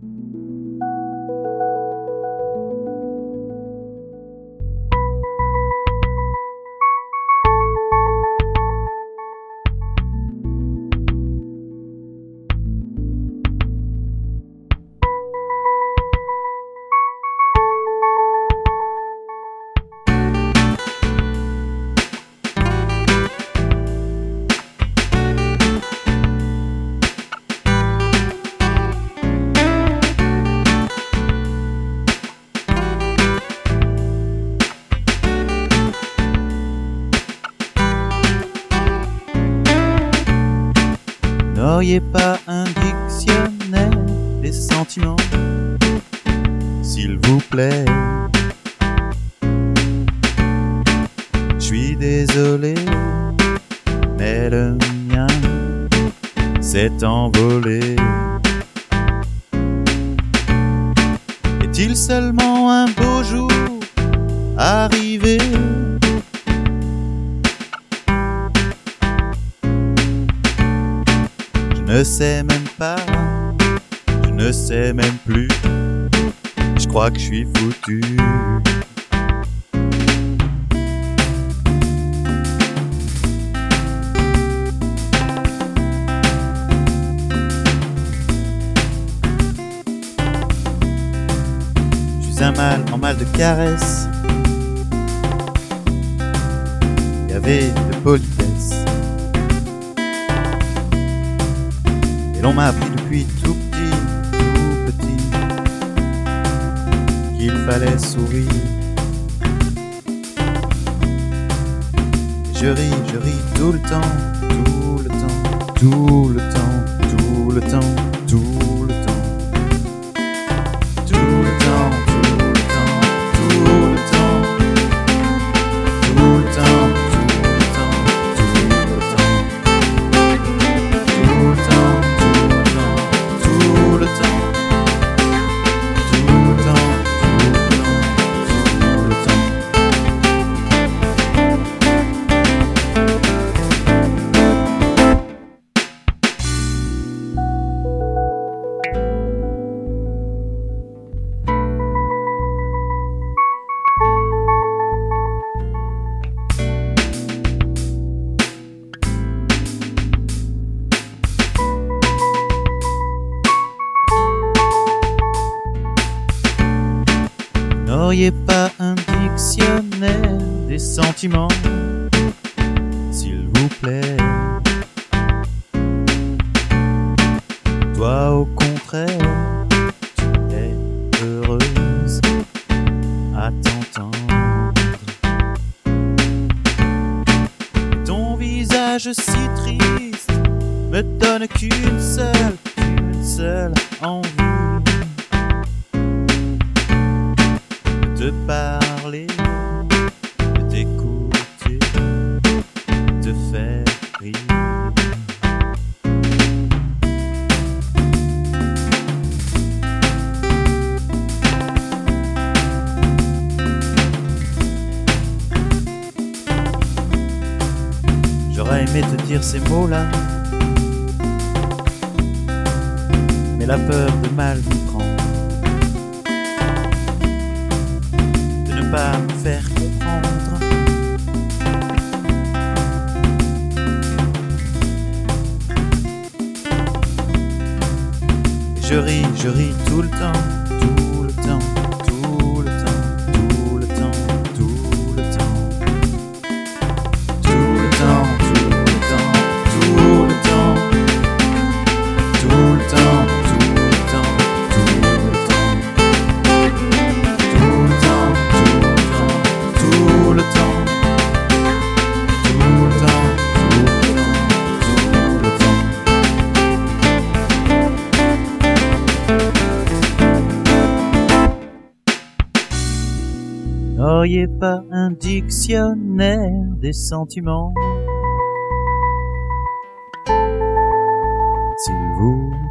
N'auriez pas un dictionnaire des sentiments, s'il vous plaît? Je suis désolé, mais le mien s'est envolé. Est-il seulement un beau jour arrivé? Je ne sais même pas, je ne sais même plus, je crois que je suis foutu. Je suis un mal en mal de caresse, il y avait de politesse. Et l'on m'a appris depuis tout petit, qu'il fallait sourire. Je ris tout le temps, tout le temps, tout le temps, tout le temps, tout le temps, tout le temps, tout le temps, tout le temps, tout le temps. N'auriez pas un dictionnaire des sentiments, s'il vous plaît? Toi au contraire, tu es heureuse à t'entendre. Ton visage si triste me donne qu'une seule envie: de parler, de t'écouter, de faire rire. J'aurais aimé te dire ces mots-là, mais la peur de mal m'y prend. Pas me faire comprendre. Je ris tout le temps, tout le temps, tout le temps, tout le temps, tout le temps, tout le temps, tout le temps, tout le temps, tout le temps. N'auriez pas un dictionnaire des sentiments, s'il vous